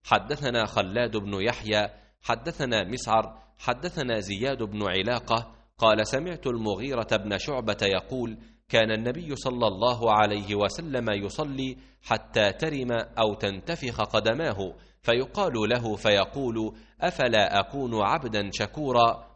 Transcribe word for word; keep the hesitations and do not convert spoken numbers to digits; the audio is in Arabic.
حدثنا خلاد بن يحيى حدثنا مسعر حدثنا زياد بن علاقة قال سمعت المغيرة بن شعبة يقول كان النبي صلى الله عليه وسلم يصلي حتى ترم أو تنتفخ قدماه، فيقال له فيقول أفلا أكون عبدا شكورا؟